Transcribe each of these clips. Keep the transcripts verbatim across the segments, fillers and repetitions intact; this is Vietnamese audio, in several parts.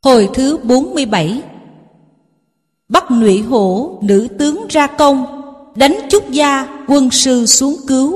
Hồi thứ bốn mươi bảy. Bắt Ngụy Hổ nữ tướng ra công, đánh Chúc Gia quân sư xuống cứu.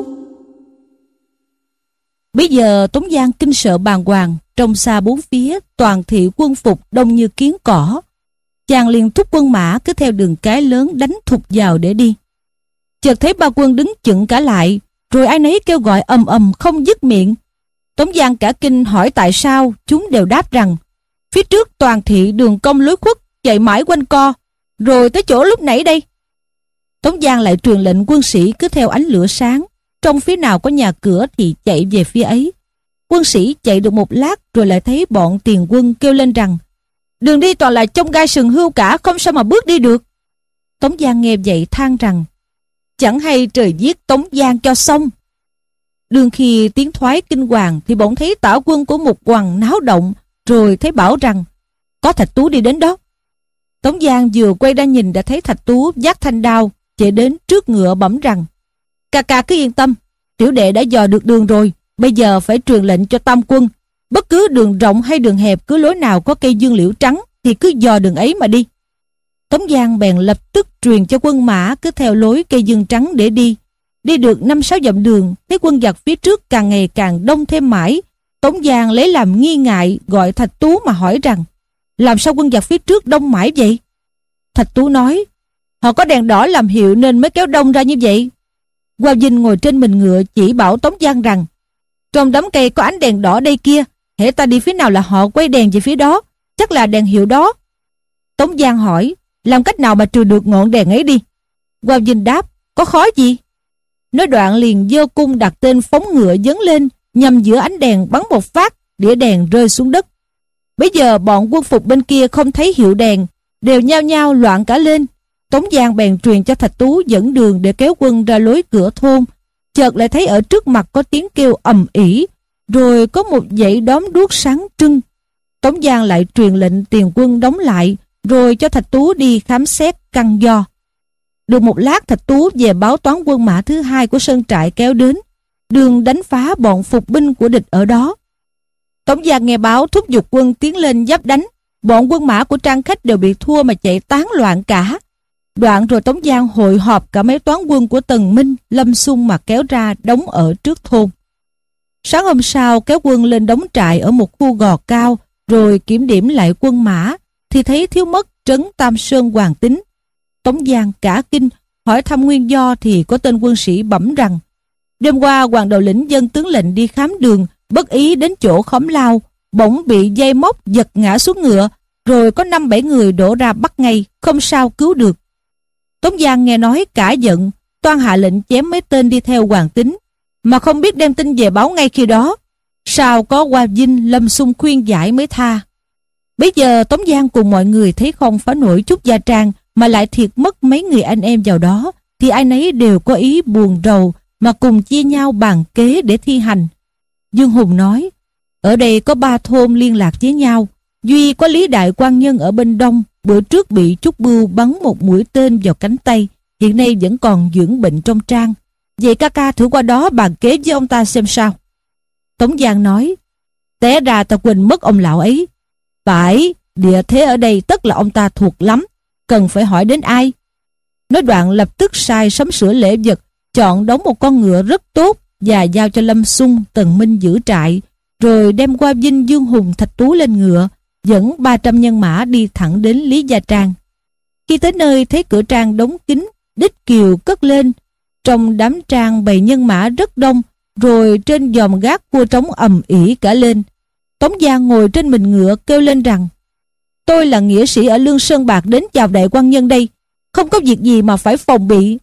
Bây giờ Tống Giang kinh sợ bàng hoàng, trông xa bốn phía toàn thị quân phục đông như kiến cỏ. Chàng liền thúc quân mã cứ theo đường cái lớn đánh thục vào để đi. Chợt thấy ba quân đứng chững cả lại, rồi ai nấy kêu gọi ầm ầm không dứt miệng. Tống Giang cả kinh hỏi tại sao, chúng đều đáp rằng phía trước toàn thị đường công lối khuất, chạy mãi quanh co, rồi tới chỗ lúc nãy đây. Tống Giang lại truyền lệnh quân sĩ cứ theo ánh lửa sáng, trong phía nào có nhà cửa thì chạy về phía ấy. Quân sĩ chạy được một lát rồi lại thấy bọn tiền quân kêu lên rằng đường đi toàn là chông gai sừng hươu cả, không sao mà bước đi được. Tống Giang nghe vậy than rằng chẳng hay trời giết Tống Giang cho xong. Đương khi tiếng thoái kinh hoàng thì bỗng thấy tả quân của Mục Hoằng náo động, rồi thấy bảo rằng có Thạch Tú đi đến đó. Tống Giang vừa quay ra nhìn đã thấy Thạch Tú vác thanh đao chạy đến trước ngựa bẩm rằng ca ca cứ yên tâm, tiểu đệ đã dò được đường rồi, bây giờ phải truyền lệnh cho tam quân, bất cứ đường rộng hay đường hẹp, cứ lối nào có cây dương liễu trắng thì cứ dò đường ấy mà đi. Tống Giang bèn lập tức truyền cho quân mã cứ theo lối cây dương trắng để đi. Đi được năm sáu dặm đường, thấy quân giặc phía trước càng ngày càng đông thêm mãi. Tống Giang lấy làm nghi ngại, gọi Thạch Tú mà hỏi rằng làm sao quân giặc phía trước đông mãi vậy? Thạch Tú nói họ có đèn đỏ làm hiệu nên mới kéo đông ra như vậy. Hoa Vinh ngồi trên mình ngựa chỉ bảo Tống Giang rằng trong đám cây có ánh đèn đỏ đây kia, hễ ta đi phía nào là họ quay đèn về phía đó, chắc là đèn hiệu đó. Tống Giang hỏi làm cách nào mà trừ được ngọn đèn ấy đi? Hoa Vinh đáp có khó gì. Nói đoạn liền giơ cung đặt tên phóng ngựa dấn lên, nhằm giữa ánh đèn bắn một phát, đĩa đèn rơi xuống đất. Bây giờ bọn quân phục bên kia không thấy hiệu đèn, đều nhao nhao loạn cả lên. Tống Giang bèn truyền cho Thạch Tú dẫn đường để kéo quân ra lối cửa thôn. Chợt lại thấy ở trước mặt có tiếng kêu ầm ĩ, rồi có một dãy đóm đuốc sáng trưng. Tống Giang lại truyền lệnh tiền quân đóng lại, rồi cho Thạch Tú đi khám xét căn do. Được một lát Thạch Tú về báo toán quân mã thứ hai của sơn trại kéo đến, đường đánh phá bọn phục binh của địch ở đó. Tống Giang nghe báo thúc giục quân tiến lên giáp đánh. Bọn quân mã của Trang Khách đều bị thua mà chạy tán loạn cả. Đoạn rồi Tống Giang hội họp cả mấy toán quân của Tần Minh, Lâm Xung mà kéo ra đóng ở trước thôn. Sáng hôm sau kéo quân lên đóng trại ở một khu gò cao, rồi kiểm điểm lại quân mã thì thấy thiếu mất trấn Tam Sơn Hoàng Tín. Tống Giang cả kinh hỏi thăm nguyên do thì có tên quân sĩ bẩm rằng đêm qua Hoàng đầu lĩnh dân tướng lệnh đi khám đường, bất ý đến chỗ khóm lao, bỗng bị dây móc giật ngã xuống ngựa, rồi có năm bảy người đổ ra bắt ngay, không sao cứu được. Tống Giang nghe nói cả giận, toan hạ lệnh chém mấy tên đi theo Hoàng Tín, mà không biết đem tin về báo ngay khi đó. Sao có Hoa Vinh, Lâm Xung khuyên giải mới tha. Bây giờ Tống Giang cùng mọi người thấy không phá nổi chút gia trang, mà lại thiệt mất mấy người anh em vào đó, thì ai nấy đều có ý buồn rầu mà cùng chia nhau bàn kế để thi hành. Dương Hùng nói ở đây có ba thôn liên lạc với nhau, duy có Lý Đại Quan Nhân ở bên đông, bữa trước bị Trúc Bưu bắn một mũi tên vào cánh tay, hiện nay vẫn còn dưỡng bệnh trong trang. Vậy ca ca thử qua đó bàn kế với ông ta xem sao. Tống Giang nói té ra ta quên mất ông lão ấy. Phải, địa thế ở đây tất là ông ta thuộc lắm, cần phải hỏi đến ai. Nói đoạn lập tức sai sắm sửa lễ vật, chọn đóng một con ngựa rất tốt và giao cho Lâm Xung, Tần Minh giữ trại, rồi đem Hoa Vinh, Dương Hùng, Thạch Tú lên ngựa, dẫn ba trăm nhân mã đi thẳng đến Lý Gia Trang. Khi tới nơi thấy cửa trang đóng kín, đích kiều cất lên. Trong đám trang bầy nhân mã rất đông, rồi trên dòm gác cua trống ầm ĩ cả lên. Tống Giang ngồi trên mình ngựa kêu lên rằng tôi là nghĩa sĩ ở Lương Sơn Bạc đến chào đại quan nhân đây, không có việc gì mà phải phòng bị.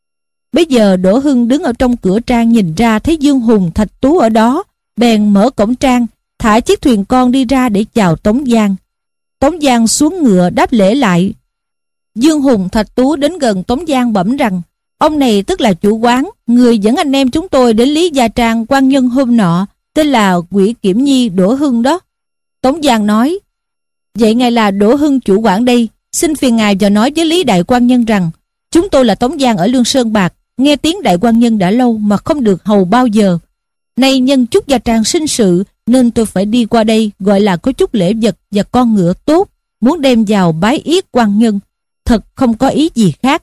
Bây giờ Đỗ Hưng đứng ở trong cửa trang nhìn ra thấy Dương Hùng, Thạch Tú ở đó, bèn mở cổng trang, thả chiếc thuyền con đi ra để chào Tống Giang. Tống Giang xuống ngựa đáp lễ lại. Dương Hùng, Thạch Tú đến gần Tống Giang bẩm rằng ông này tức là chủ quán, người dẫn anh em chúng tôi đến Lý Gia Trang quan nhân hôm nọ, tên là Quỷ Kiểm Nhi Đỗ Hưng đó. Tống Giang nói vậy ngài là Đỗ Hưng chủ quản đây, xin phiền ngài vào nói với Lý Đại Quan Nhân rằng chúng tôi là Tống Giang ở Lương Sơn Bạc, nghe tiếng Đại Quan Nhân đã lâu mà không được hầu bao giờ. Nay nhân Chúc Gia Trang sinh sự, nên tôi phải đi qua đây, gọi là có chút lễ vật và con ngựa tốt, muốn đem vào bái yết quan nhân, thật không có ý gì khác.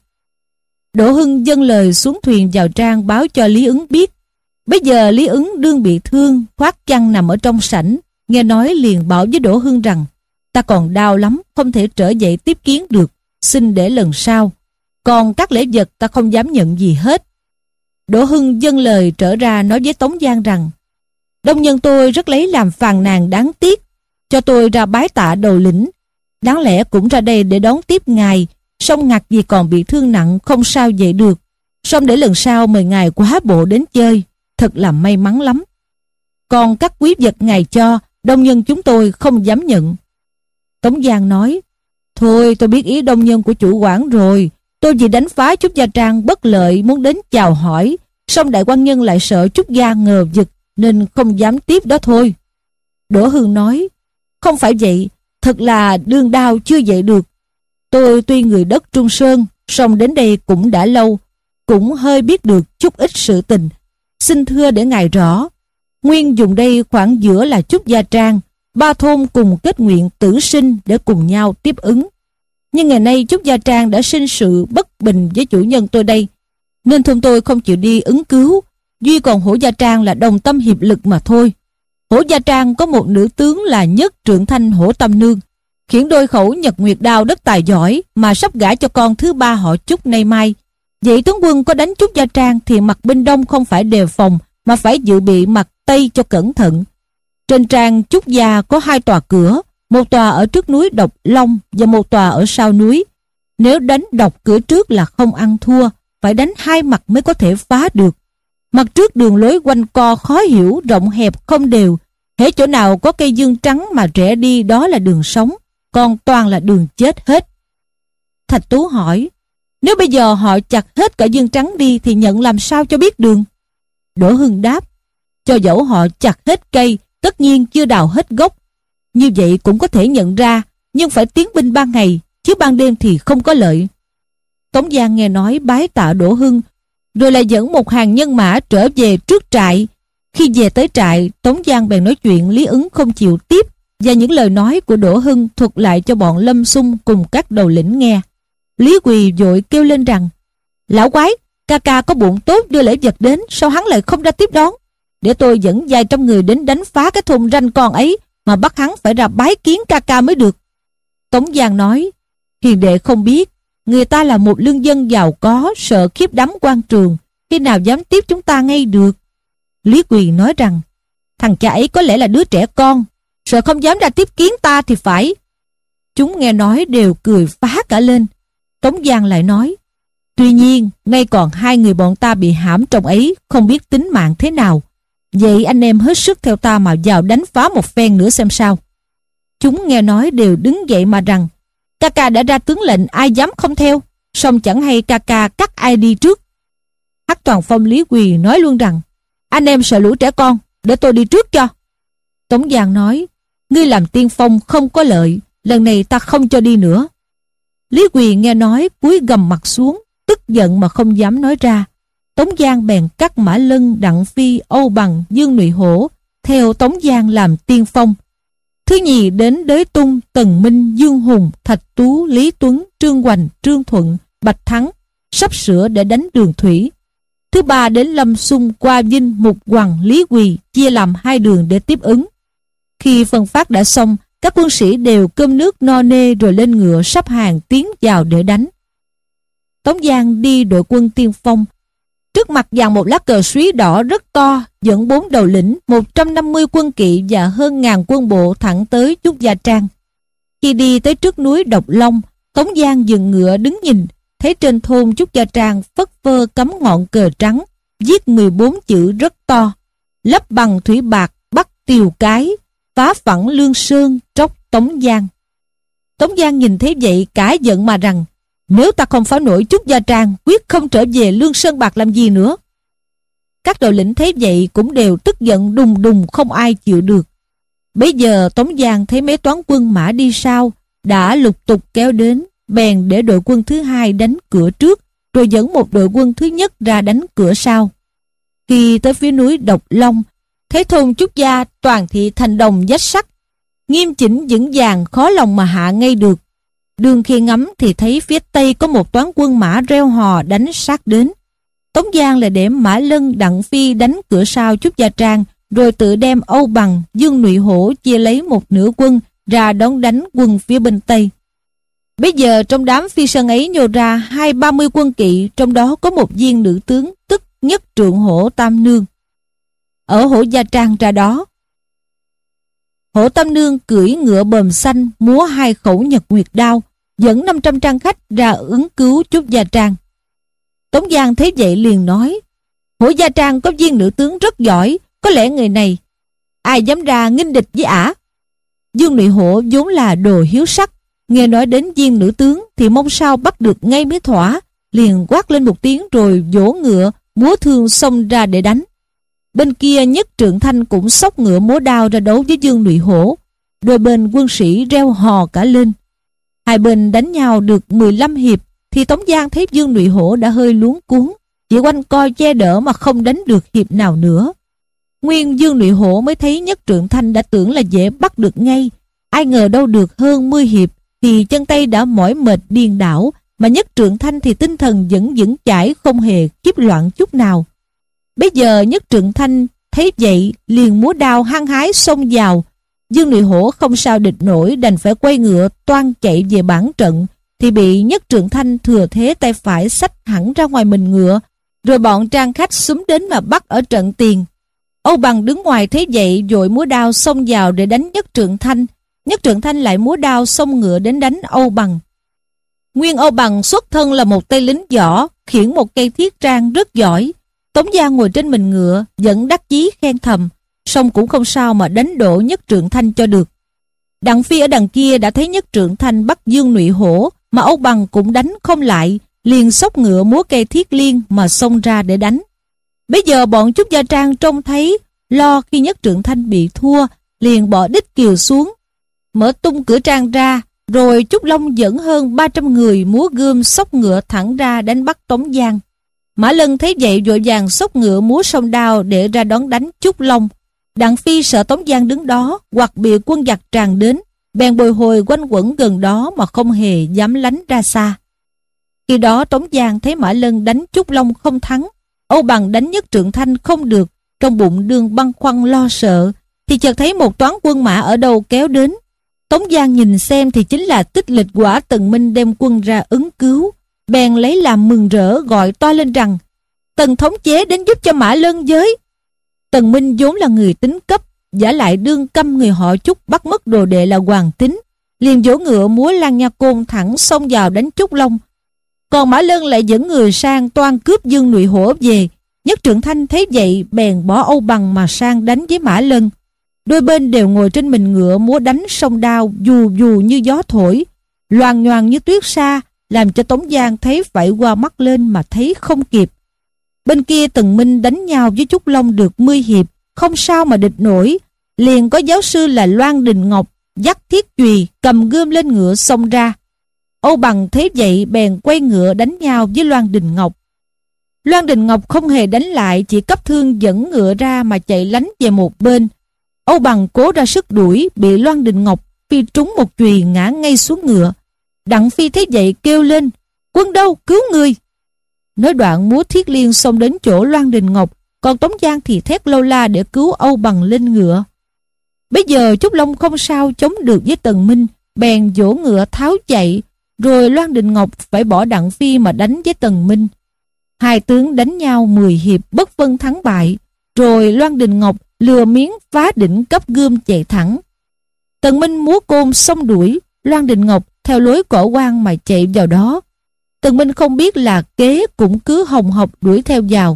Đỗ Hưng dâng lời xuống thuyền vào trang báo cho Lý Ứng biết. Bây giờ Lý Ứng đương bị thương, khoác chăn nằm ở trong sảnh, nghe nói liền bảo với Đỗ Hưng rằng: ta còn đau lắm, không thể trở dậy tiếp kiến được, xin để lần sau. Còn các lễ vật ta không dám nhận gì hết. Đỗ Hưng dâng lời trở ra nói với Tống Giang rằng: đông nhân tôi rất lấy làm phàn nàn đáng tiếc, cho tôi ra bái tạ đầu lĩnh, đáng lẽ cũng ra đây để đón tiếp ngài, song ngặt vì còn bị thương nặng không sao dậy được, song để lần sau mời ngài quá bộ đến chơi, thật là may mắn lắm. Còn các quý vật ngài cho, đông nhân chúng tôi không dám nhận. Tống Giang nói: thôi tôi biết ý đông nhân của chủ quản rồi, tôi vì đánh phá Trúc Gia Trang bất lợi muốn đến chào hỏi, song đại quan nhân lại sợ Trúc Gia ngờ vực nên không dám tiếp đó thôi. Đỗ Hưng nói: không phải vậy, thật là đương đao chưa dậy được. Tôi tuy người đất Trung Sơn, song đến đây cũng đã lâu, cũng hơi biết được chút ít sự tình. Xin thưa để ngài rõ, nguyên dùng đây khoảng giữa là Trúc Gia Trang, ba thôn cùng kết nguyện tử sinh để cùng nhau tiếp ứng. Nhưng ngày nay Trúc Gia Trang đã sinh sự bất bình với chủ nhân tôi đây, nên thôn tôi không chịu đi ứng cứu, duy còn Hổ Gia Trang là đồng tâm hiệp lực mà thôi. Hổ Gia Trang có một nữ tướng là Nhất Trượng Thanh Hổ Tâm Nương, khiển đôi khẩu Nhật Nguyệt Đao đất tài giỏi, mà sắp gả cho con thứ ba họ Trúc nay mai. Vậy tướng quân có đánh Trúc Gia Trang thì mặt bên đông không phải đề phòng, mà phải dự bị mặt tây cho cẩn thận. Trên trang Trúc Gia có hai tòa cửa, một tòa ở trước núi Độc Long và một tòa ở sau núi. Nếu đánh độc cửa trước là không ăn thua, phải đánh hai mặt mới có thể phá được. Mặt trước đường lối quanh co khó hiểu, rộng hẹp không đều, hễ chỗ nào có cây dương trắng mà rẽ đi đó là đường sống, còn toàn là đường chết hết. Thạch Tú hỏi: nếu bây giờ họ chặt hết cả dương trắng đi thì nhận làm sao cho biết đường? Đỗ Hưng đáp: cho dẫu họ chặt hết cây, tất nhiên chưa đào hết gốc, như vậy cũng có thể nhận ra, nhưng phải tiến binh ban ngày, chứ ban đêm thì không có lợi. Tống Giang nghe nói bái tạ Đỗ Hưng, rồi lại dẫn một hàng nhân mã trở về trước trại. Khi về tới trại, Tống Giang bèn nói chuyện Lý Ứng không chịu tiếp, và những lời nói của Đỗ Hưng thuật lại cho bọn Lâm Xung cùng các đầu lĩnh nghe. Lý Quỳ vội kêu lên rằng: lão quái, ca ca có bụng tốt đưa lễ vật đến, sao hắn lại không ra tiếp đón? Để tôi dẫn vài trăm người đến đánh phá cái thôn ranh con ấy, mà bắt hắn phải ra bái kiến ca ca mới được. Tống Giang nói: hiền đệ không biết, người ta là một lương dân giàu có, sợ khiếp đắm quan trường, khi nào dám tiếp chúng ta ngay được. Lý Quỳ nói rằng: thằng cha ấy có lẽ là đứa trẻ con, sợ không dám ra tiếp kiến ta thì phải. Chúng nghe nói đều cười phá cả lên. Tống Giang lại nói: tuy nhiên nay còn hai người bọn ta bị hãm trong ấy, không biết tính mạng thế nào. Vậy anh em hết sức theo ta mà vào đánh phá một phen nữa xem sao. Chúng nghe nói đều đứng dậy mà rằng: ca ca đã ra tướng lệnh, ai dám không theo, song chẳng hay ca ca cắt ai đi trước. Hắc Toàn Phong Lý Quỳ nói luôn rằng: anh em sợ lũ trẻ con, để tôi đi trước cho. Tống Giang nói: ngươi làm tiên phong không có lợi, lần này ta không cho đi nữa. Lý Quỳ nghe nói cúi gầm mặt xuống, tức giận mà không dám nói ra. Tống Giang bèn cắt Mã Lân, Đặng Phi, Âu Bằng, Dương Nụy Hổ theo Tống Giang làm tiên phong. Thứ nhì đến Đới Tung, Tần Minh, Dương Hùng, Thạch Tú, Lý Tuấn, Trương Hoành, Trương Thuận, Bạch Thắng, sắp sửa để đánh Đường Thủy. Thứ ba đến Lâm Xung, Qua Vinh, Mục Hoằng, Lý Quỳ chia làm hai đường để tiếp ứng. Khi phân phát đã xong, các quân sĩ đều cơm nước no nê rồi lên ngựa sắp hàng tiến vào để đánh. Tống Giang đi đội quân tiên phong. Trước mặt dàn một lá cờ suý đỏ rất to, dẫn bốn đầu lĩnh, một trăm năm mươi quân kỵ và hơn ngàn quân bộ thẳng tới Trúc Gia Trang. Khi đi tới trước núi Độc Long, Tống Giang dừng ngựa đứng nhìn, thấy trên thôn Trúc Gia Trang phất phơ cắm ngọn cờ trắng, viết mười bốn chữ rất to: lấp bằng thủy bạc, bắt tiều cái, phá phẳng Lương Sơn, tróc Tống Giang. Tống Giang nhìn thấy vậy cả giận mà rằng: nếu ta không phá nổi Trúc Gia Trang, quyết không trở về Lương Sơn Bạc làm gì nữa. Các đầu lĩnh thấy vậy cũng đều tức giận đùng đùng, không ai chịu được. Bấy giờ Tống Giang thấy mấy toán quân mã đi sau đã lục tục kéo đến, bèn để đội quân thứ hai đánh cửa trước, rồi dẫn một đội quân thứ nhất ra đánh cửa sau. Khi tới phía núi Độc Long Thấy thôn Trúc Gia toàn thị thành đồng vách sắt, nghiêm chỉnh vững vàng, khó lòng mà hạ ngay được. Đường khi ngắm thì thấy phía tây có một toán quân mã reo hò đánh sát đến. Tống Giang lại để Mã Lân, Đặng Phi đánh cửa sau Trúc Gia Trang, rồi tự đem Âu Bằng, Dương Nụy Hổ chia lấy một nửa quân ra đón đánh quân phía bên tây. Bây giờ trong đám Phi Sơn ấy nhô ra hai ba mươi quân kỵ, trong đó có một viên nữ tướng tức Nhất Trượng Hổ Tam Nương ở Hổ Gia Trang ra đó. Hổ Tam Nương cưỡi ngựa bờm xanh, múa hai khẩu nhật nguyệt đao, dẫn năm trăm trang khách ra ứng cứu Trúc Gia Trang. Tống Giang thấy vậy liền nói: Hổ Gia Trang có viên nữ tướng rất giỏi, có lẽ người này ai dám ra nghinh địch với ả. Dương Nụy Hổ vốn là đồ hiếu sắc, nghe nói đến viên nữ tướng thì mong sao bắt được ngay mới thỏa, liền quát lên một tiếng rồi vỗ ngựa múa thương xông ra để đánh. Bên kia Nhất Trượng Thanh cũng xốc ngựa múa đao ra đấu với Dương Nụy Hổ. Đôi bên quân sĩ reo hò cả lên. Hai bên đánh nhau được mười lăm hiệp thì Tống Giang thấy Dương Nụy Hổ đã hơi luống cuống, chỉ quanh coi che đỡ mà không đánh được hiệp nào nữa. Nguyên Dương Nụy Hổ mới thấy Nhất Trượng Thanh đã tưởng là dễ bắt được ngay, ai ngờ đâu được hơn mười hiệp thì chân tay đã mỏi mệt điên đảo, mà Nhất Trượng Thanh thì tinh thần vẫn vững chãi, không hề kiếp loạn chút nào. Bây giờ Nhất Trượng Thanh thấy vậy liền múa đao hăng hái xông vào. Dương Nụy Hổ không sao địch nổi, đành phải quay ngựa toan chạy về bản trận, thì bị Nhất Trượng Thanh thừa thế tay phải xách hẳn ra ngoài mình ngựa, rồi bọn trang khách xúm đến mà bắt ở trận tiền. Âu Bằng đứng ngoài thấy vậy vội múa đao xông vào để đánh Nhất Trượng Thanh. Nhất Trượng Thanh lại múa đao xông ngựa đến đánh Âu Bằng. Nguyên Âu Bằng xuất thân là một tay lính võ, khiển một cây thiết trang rất giỏi. Tống Giang ngồi trên mình ngựa vẫn đắc chí khen thầm, song cũng không sao mà đánh đổ Nhất Trượng Thanh cho được. Đặng Phi ở đằng kia đã thấy Nhất Trượng Thanh bắt Dương Nụy Hổ mà Âu Bằng cũng đánh không lại, liền xốc ngựa múa cây thiết liên mà xông ra để đánh. Bây giờ bọn Trúc Gia Trang trông thấy, lo khi Nhất Trượng Thanh bị thua, liền bỏ đích kiều xuống, mở tung cửa trang ra, rồi Trúc Long dẫn hơn ba trăm người múa gươm xốc ngựa thẳng ra đánh bắt Tống Giang. Mã Lân thấy vậy vội vàng xốc ngựa múa song đao để ra đón đánh Trúc Long. Đặng Phi sợ Tống Giang đứng đó hoặc bị quân giặc tràn đến, bèn bồi hồi quanh quẩn gần đó mà không hề dám lánh ra xa. Khi đó Tống Giang thấy Mã Lân đánh Trúc Long không thắng, Âu Bằng đánh Nhất Trượng Thanh không được, trong bụng đương băn khoăn lo sợ, thì chợt thấy một toán quân mã ở đâu kéo đến. Tống Giang nhìn xem thì chính là Tích Lịch Quả Tần Minh đem quân ra ứng cứu, bèn lấy làm mừng rỡ gọi to lên rằng: Tần thống chế đến giúp cho Mã Lân với. Tần Minh vốn là người tính cấp, giả lại đương căm người họ Trúc bắt mất đồ đệ là Hoàng Tín, liền vỗ ngựa múa lan nha côn thẳng xông vào đánh Trúc Long. Còn Mã Lân lại dẫn người sang toan cướp Dương Nụy Hổ về. Nhất Trượng Thanh thấy vậy bèn bỏ Âu Bằng mà sang đánh với Mã Lân. Đôi bên đều ngồi trên mình ngựa múa đánh song đao, dù dù như gió thổi, loàng nhoàng như tuyết sa, làm cho Tống Giang thấy phải qua mắt lên mà thấy không kịp. Bên kia Tần Minh đánh nhau với Trúc Long được mươi hiệp, không sao mà địch nổi. Liền có giáo sư là Loan Đình Ngọc dắt thiết chùy cầm gươm lên ngựa xông ra. Âu Bằng thấy vậy bèn quay ngựa đánh nhau với Loan Đình Ngọc. Loan Đình Ngọc không hề đánh lại, chỉ cấp thương dẫn ngựa ra mà chạy lánh về một bên. Âu Bằng cố ra sức đuổi, bị Loan Đình Ngọc phi trúng một chùy ngã ngay xuống ngựa. Đặng Phi thấy vậy kêu lên: Quân đâu, cứu người! Nói đoạn múa thiết liên xông đến chỗ Loan Đình Ngọc, còn Tống Giang thì thét lâu la để cứu Âu Bằng lên ngựa. Bây giờ Trúc Long không sao chống được với Tần Minh, bèn vỗ ngựa tháo chạy, rồi Loan Đình Ngọc phải bỏ Đặng Phi mà đánh với Tần Minh. Hai tướng đánh nhau mười hiệp bất phân thắng bại, rồi Loan Đình Ngọc lừa miếng phá đỉnh cấp gươm chạy thẳng. Tần Minh múa côn xông đuổi, Loan Đình Ngọc theo lối cổ quan mà chạy vào đó. Tần Minh không biết là kế cũng cứ hồng hộc đuổi theo vào.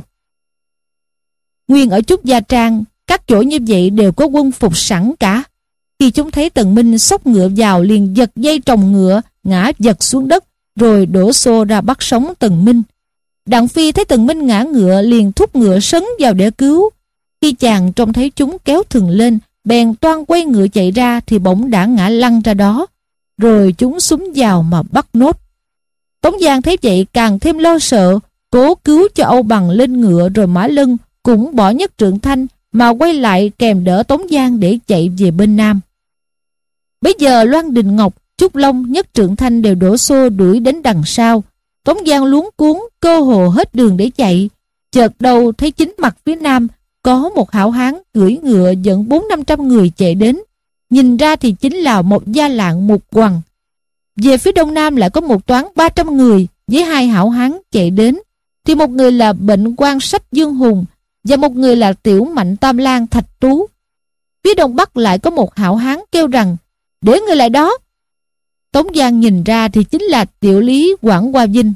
Nguyên ở Trúc Gia Trang, các chỗ như vậy đều có quân phục sẵn cả. Khi chúng thấy Tần Minh xốc ngựa vào liền giật dây trồng ngựa, ngã giật xuống đất, rồi đổ xô ra bắt sống Tần Minh. Đặng Phi thấy Tần Minh ngã ngựa liền thúc ngựa sấn vào để cứu. Khi chàng trông thấy chúng kéo thừng lên, bèn toan quay ngựa chạy ra thì bỗng đã ngã lăn ra đó, rồi chúng súng vào mà bắt nốt. Tống Giang thấy vậy càng thêm lo sợ, cố cứu cho Âu Bằng lên ngựa, rồi Mã Lân cũng bỏ Nhất Trượng Thanh mà quay lại kèm đỡ Tống Giang để chạy về bên Nam. Bây giờ Loan Đình Ngọc, Trúc Long, Nhất Trượng Thanh đều đổ xô đuổi đến đằng sau. Tống Giang luống cuống, cơ hồ hết đường để chạy. Chợt đầu thấy chính mặt phía Nam có một hảo hán cưỡi ngựa dẫn bốn năm trăm người chạy đến. Nhìn ra thì chính là một gia lạng Mục Hoằng. Về phía Đông Nam lại có một toán ba trăm người với hai hảo hán chạy đến. Thì một người là Bệnh Quan Sách Dương Hùng và một người là Tiểu Mạnh Tam Lang Thạch Tú. Phía Đông Bắc lại có một hảo hán kêu rằng: để người lại đó. Tống Giang nhìn ra thì chính là Tiểu Lý Quảng Hoa Vinh.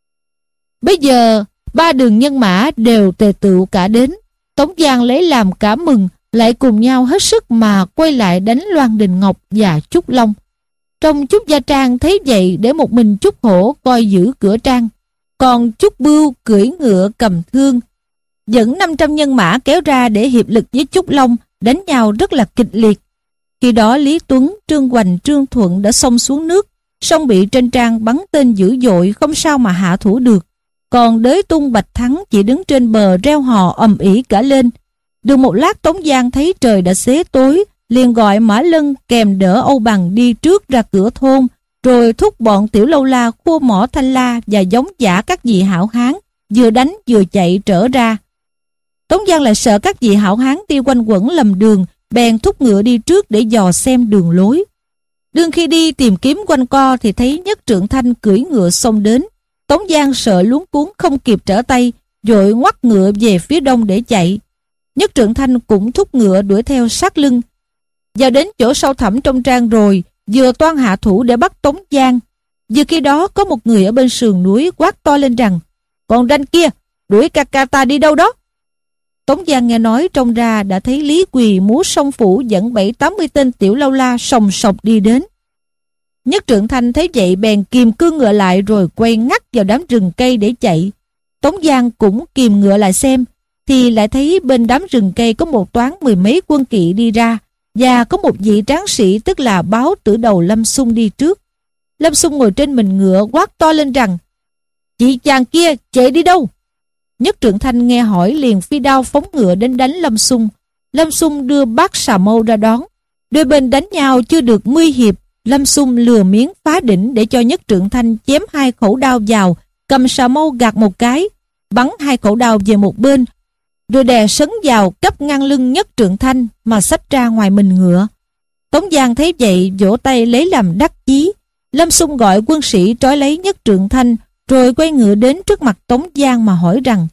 Bây giờ ba đường nhân mã đều tề tựu cả đến. Tống Giang lấy làm cả mừng, lại cùng nhau hết sức mà quay lại đánh Loan Đình Ngọc và Trúc Long. Trong Trúc Gia Trang thấy vậy, để một mình Trúc Hổ coi giữ cửa trang, còn Trúc Bưu cưỡi ngựa cầm thương dẫn năm trăm nhân mã kéo ra để hiệp lực với Trúc Long, đánh nhau rất là kịch liệt. Khi đó Lý Tuấn, Trương Hoành, Trương Thuận đã xông xuống nước, song bị trên trang bắn tên dữ dội, không sao mà hạ thủ được. Còn Đới Tung, Bạch Thắng chỉ đứng trên bờ reo hò ầm ĩ cả lên. Được một lát, Tống Giang thấy trời đã xế tối, liền gọi Mã Lân kèm đỡ Âu Bằng đi trước ra cửa thôn, rồi thúc bọn Tiểu Lâu La, Khua Mỏ Thanh La và giống giả các vị hảo hán vừa đánh vừa chạy trở ra. Tống Giang lại sợ các vị hảo hán đi quanh quẩn lầm đường, bèn thúc ngựa đi trước để dò xem đường lối. Đương khi đi tìm kiếm quanh co thì thấy Nhất Trượng Thanh cưỡi ngựa xông đến. Tống Giang sợ luống cuống không kịp trở tay, vội ngoắt ngựa về phía đông để chạy. Nhất Trượng Thanh cũng thúc ngựa đuổi theo sát lưng. Vào đến chỗ sâu thẳm trong trang rồi, vừa toan hạ thủ để bắt Tống Giang. Vừa khi đó có một người ở bên sườn núi quát to lên rằng: còn ranh kia, đuổi ca ca ta đi đâu đó? Tống Giang nghe nói trông ra đã thấy Lý Quỳ múa song phủ dẫn bảy tám mươi tên Tiểu Lâu La sòng sọc đi đến. Nhất Trượng Thanh thấy vậy bèn kìm cương ngựa lại rồi quay ngắt vào đám rừng cây để chạy. Tống Giang cũng kìm ngựa lại xem, thì lại thấy bên đám rừng cây có một toán mười mấy quân kỵ đi ra, và có một vị tráng sĩ tức là Báo Tử Đầu Lâm Xung đi trước. Lâm Xung ngồi trên mình ngựa quát to lên rằng: chị chàng kia chạy đi đâu? Nhất Trượng Thanh nghe hỏi liền phi đao phóng ngựa đến đánh Lâm Xung. Lâm Xung đưa bát xà mâu ra đón. Đôi bên đánh nhau chưa được mươi hiệp, Lâm Xung lừa miếng phá đỉnh để cho Nhất Trượng Thanh chém hai khẩu đao vào, cầm xà mâu gạt một cái, bắn hai khẩu đao về một bên, rồi đè sấn vào cấp ngăn lưng Nhất Trượng Thanh mà xách ra ngoài mình ngựa. Tống Giang thấy vậy vỗ tay lấy làm đắc chí. Lâm Xung gọi quân sĩ trói lấy Nhất Trượng Thanh, rồi quay ngựa đến trước mặt Tống Giang mà hỏi rằng: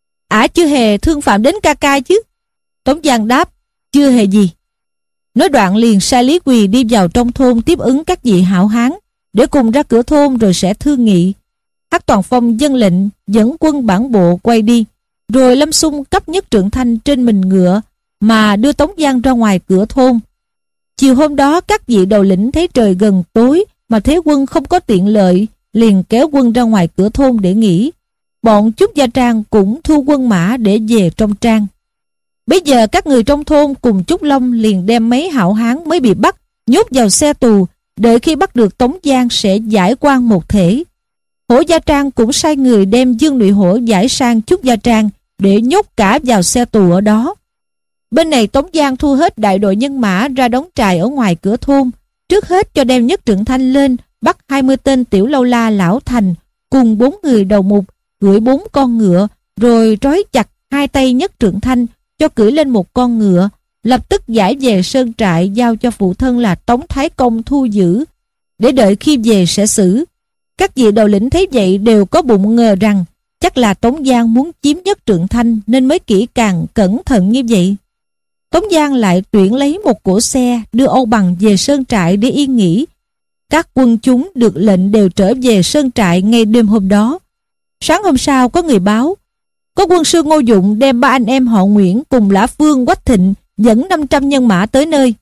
ả chưa hề thương phạm đến ca ca chứ? Tống Giang đáp: chưa hề gì. Nói đoạn liền sai Lý Quỳ đi vào trong thôn tiếp ứng các vị hảo hán, để cùng ra cửa thôn rồi sẽ thương nghị. Hắc Toàn Phong dâng lệnh dẫn quân bản bộ quay đi, rồi Lâm Xung cấp Nhất Trượng Thanh trên mình ngựa mà đưa Tống Giang ra ngoài cửa thôn. Chiều hôm đó các vị đầu lĩnh thấy trời gần tối mà thế quân không có tiện lợi, liền kéo quân ra ngoài cửa thôn để nghỉ. Bọn Trúc Gia Trang cũng thu quân mã để về trong trang. Bây giờ các người trong thôn cùng Trúc Long liền đem mấy hảo hán mới bị bắt nhốt vào xe tù, đợi khi bắt được Tống Giang sẽ giải quan một thể. Hổ Gia Trang cũng sai người đem Dương Nụy Hổ giải sang Trúc Gia Trang để nhốt cả vào xe tù ở đó. Bên này Tống Giang thu hết đại đội nhân mã ra đóng trại ở ngoài cửa thôn. Trước hết cho đem Nhất Trượng Thanh lên, bắt hai mươi tên Tiểu Lâu La lão thành cùng bốn người đầu mục, cưỡi bốn con ngựa, rồi trói chặt hai tay Nhất Trượng Thanh cho cưỡi lên một con ngựa, lập tức giải về sơn trại giao cho phụ thân là Tống Thái Công thu giữ, để đợi khi về sẽ xử. Các vị đầu lĩnh thấy vậy đều có bụng ngờ rằng chắc là Tống Giang muốn chiếm Nhất Trượng Thanh nên mới kỹ càng cẩn thận như vậy. Tống Giang lại tuyển lấy một cỗ xe đưa Âu Bằng về sơn trại để yên nghỉ. Các quân chúng được lệnh đều trở về sơn trại ngay đêm hôm đó. Sáng hôm sau có người báo, có quân sư Ngô Dụng đem ba anh em họ Nguyễn cùng Lã Phương, Quách Thịnh dẫn năm trăm nhân mã tới nơi.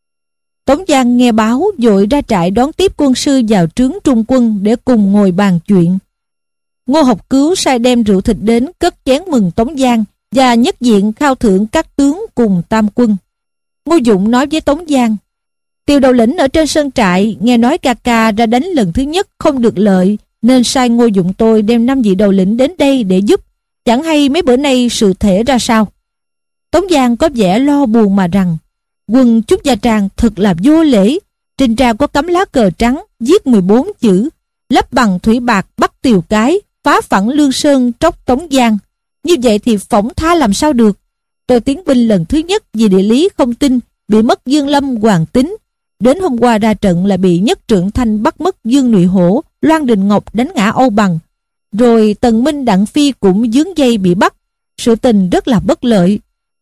Tống Giang nghe báo vội ra trại đón tiếp quân sư vào trướng trung quân để cùng ngồi bàn chuyện. Ngô Học Cứu sai đem rượu thịt đến cất chén mừng Tống Giang và nhất diện khao thưởng các tướng cùng tam quân. Ngô Dụng nói với Tống Giang: Tiêu đầu lĩnh ở trên sơn trại nghe nói ca ca ra đánh lần thứ nhất không được lợi, nên sai Ngô Dụng tôi đem năm vị đầu lĩnh đến đây để giúp. Chẳng hay mấy bữa nay sự thể ra sao? Tống Giang có vẻ lo buồn mà rằng quân Trúc Gia Trang thật là vô lễ. Trên trang có cắm lá cờ trắng viết mười bốn chữ: lấp bằng thủy bạc bắt Tiều Cái, phá phẳng Lương Sơn tróc Tống Giang. Như vậy thì phỏng tha làm sao được. Tôi tiến binh lần thứ nhất vì địa lý không tin, bị mất Dương Lâm, Hoàng Tín. Đến hôm qua ra trận là bị Nhất Trượng Thanh bắt mất Dương Nụy Hổ, Loan Đình Ngọc đánh ngã Âu Bằng. Rồi Tần Minh, Đặng Phi cũng dướng dây bị bắt. Sự tình rất là bất lợi.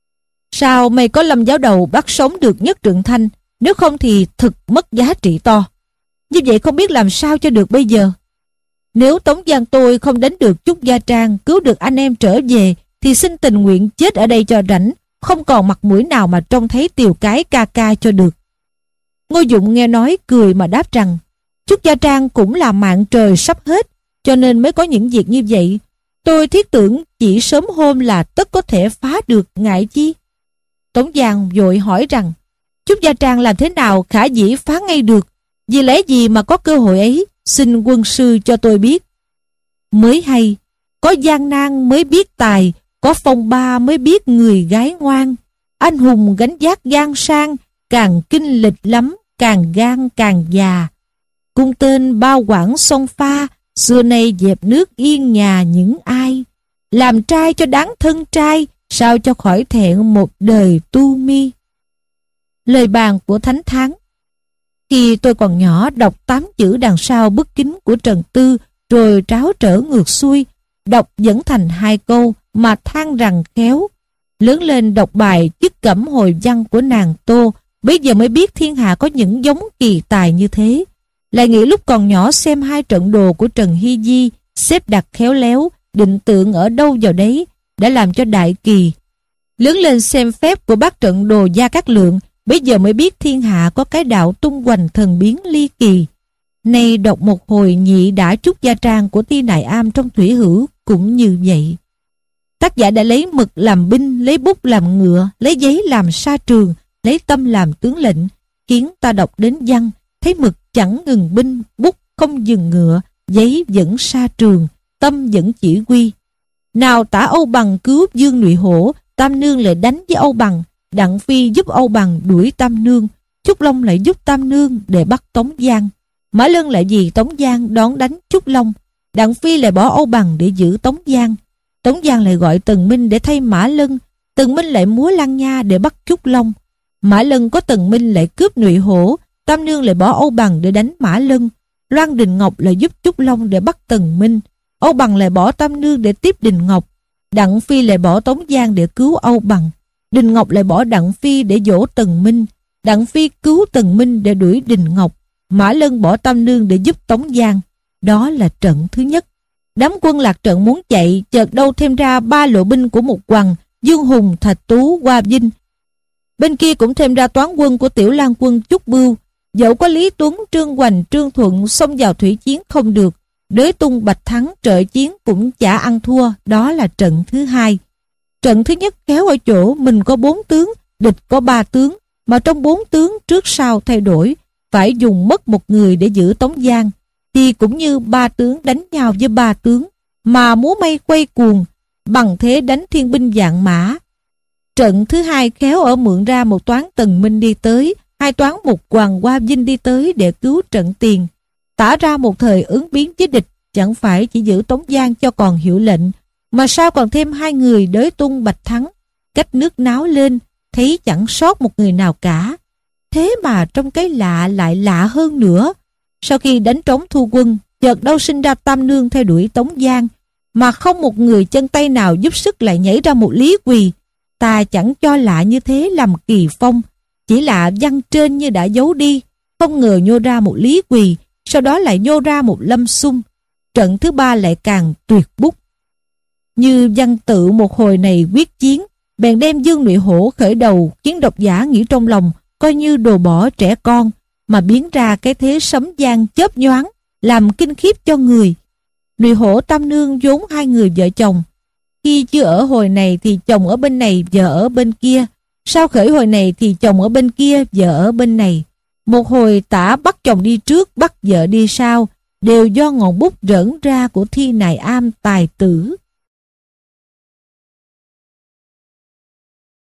Sao mày có Lâm giáo đầu bắt sống được Nhất Trượng Thanh, nếu không thì thực mất giá trị to. Như vậy không biết làm sao cho được bây giờ. Nếu Tống Giang tôi không đánh được Trúc Gia Trang, cứu được anh em trở về, thì xin tình nguyện chết ở đây cho rảnh, không còn mặt mũi nào mà trông thấy Tiều Cái ca ca cho được. Ngô Dụng nghe nói cười mà đáp rằng Trúc Gia Trang cũng là mạng trời sắp hết, cho nên mới có những việc như vậy. Tôi thiết tưởng chỉ sớm hôm là tất có thể phá được, ngại chi. Tống Giang vội hỏi rằng Trúc Gia Trang làm thế nào khả dĩ phá ngay được, vì lẽ gì mà có cơ hội ấy, xin quân sư cho tôi biết. Mới hay, có gian nan mới biết tài, có phong ba mới biết người gái ngoan. Anh hùng gánh vác gian sang, càng kinh lịch lắm, càng gan càng già. Cung tên bao quảng sông pha, xưa nay dẹp nước yên nhà những ai. Làm trai cho đáng thân trai, sao cho khỏi thẹn một đời tu mi. Lời bàn của Thánh Thắng. Khi tôi còn nhỏ đọc tám chữ đằng sau bức kính của Trần Tư, rồi tráo trở ngược xuôi, đọc dẫn thành hai câu mà than rằng khéo. Lớn lên đọc bài Chức Cẩm Hồi Văn của nàng Tô, bây giờ mới biết thiên hạ có những giống kỳ tài như thế. Lại nghĩ lúc còn nhỏ xem hai trận đồ của Trần Hy Di, xếp đặt khéo léo, định tượng ở đâu vào đấy, đã làm cho đại kỳ. Lớn lên xem phép của bác trận đồ Gia Cát Lượng, bây giờ mới biết thiên hạ có cái đạo tung hoành thần biến ly kỳ. Nay đọc một hồi nhị đã Trúc Gia Trang của Ti Nại Am trong Thủy Hữu cũng như vậy. Tác giả đã lấy mực làm binh, lấy bút làm ngựa, lấy giấy làm sa trường, lấy tâm làm tướng lệnh, khiến ta đọc đến văn, thấy mực chẳng ngừng binh, bút không dừng ngựa, giấy vẫn sa trường, tâm vẫn chỉ huy. Nào tả Âu Bằng cứu Dương Nụy Hổ, Tam Nương lại đánh với Âu Bằng, Đặng Phi giúp Âu Bằng đuổi Tam Nương, Trúc Long lại giúp Tam Nương để bắt Tống Giang. Mã Lân lại vì Tống Giang đón đánh Trúc Long, Đặng Phi lại bỏ Âu Bằng để giữ Tống Giang. Tống Giang lại gọi Tần Minh để thay Mã Lân, Tần Minh lại múa Lăng Nha để bắt Trúc Long. Mã Lân có Tần Minh lại cướp Nụy Hổ, Tam Nương lại bỏ Âu Bằng để đánh Mã Lân, Loan Đình Ngọc lại giúp Trúc Long để bắt Tần Minh, Âu Bằng lại bỏ Tam Nương để tiếp Đình Ngọc, Đặng Phi lại bỏ Tống Giang để cứu Âu Bằng, Đình Ngọc lại bỏ Đặng Phi để dỗ Tần Minh, Đặng Phi cứu Tần Minh để đuổi Đình Ngọc, Mã Lân bỏ Tam Nương để giúp Tống Giang. Đó là trận thứ nhất. Đám quân lạc trận muốn chạy, chợt đâu thêm ra ba lộ binh của Mục Hoằng, Dương Hùng, Thạch Tú, Hoa Vinh. Bên kia cũng thêm ra toán quân của Tiểu Lang quân Chúc Bưu. Dẫu có Lý Tuấn, Trương Hoành, Trương Thuận xông vào thủy chiến không được, Đới Tung, Bạch Thắng trợ chiến cũng chả ăn thua. Đó là trận thứ hai. Trận thứ nhất khéo ở chỗ mình có bốn tướng, địch có ba tướng, mà trong bốn tướng trước sau thay đổi, phải dùng mất một người để giữ Tống Giang, thì cũng như ba tướng đánh nhau với ba tướng, mà múa may quay cuồng, bằng thế đánh thiên binh vạn mã. Trận thứ hai khéo ở mượn ra một toán Tần Minh đi tới, hai toán Mục Hoằng, Hoa Vinh đi tới để cứu trận tiền, tả ra một thời ứng biến với địch, chẳng phải chỉ giữ Tống Giang cho còn hiệu lệnh, mà sao còn thêm hai người Đới Tung, Bạch Thắng, cách nước náo lên, thấy chẳng sót một người nào cả. Thế mà trong cái lạ lại lạ hơn nữa. Sau khi đánh trống thu quân, chợt đâu sinh ra Tam Nương theo đuổi Tống Giang, mà không một người chân tay nào giúp sức, lại nhảy ra một Lý Quỳ. Ta chẳng cho lạ như thế làm kỳ phong, chỉ lạ văn trên như đã giấu đi, không ngờ nhô ra một Lý Quỳ, sau đó lại nhô ra một Lâm Xung. Trận thứ ba lại càng tuyệt bút. Như văn tự một hồi này quyết chiến, bèn đem Dương Nụy Hổ khởi đầu, khiến độc giả nghĩ trong lòng coi như đồ bỏ trẻ con, mà biến ra cái thế sấm giang chớp nhoáng, làm kinh khiếp cho người. Nụy Hổ, Tam Nương vốn hai người vợ chồng, khi chưa ở hồi này thì chồng ở bên này, vợ ở bên kia, sau khởi hồi này thì chồng ở bên kia, vợ ở bên này. Một hồi tả bắt chồng đi trước, bắt vợ đi sau, đều do ngọn bút rỡn ra của Thi Nại Am tài tử.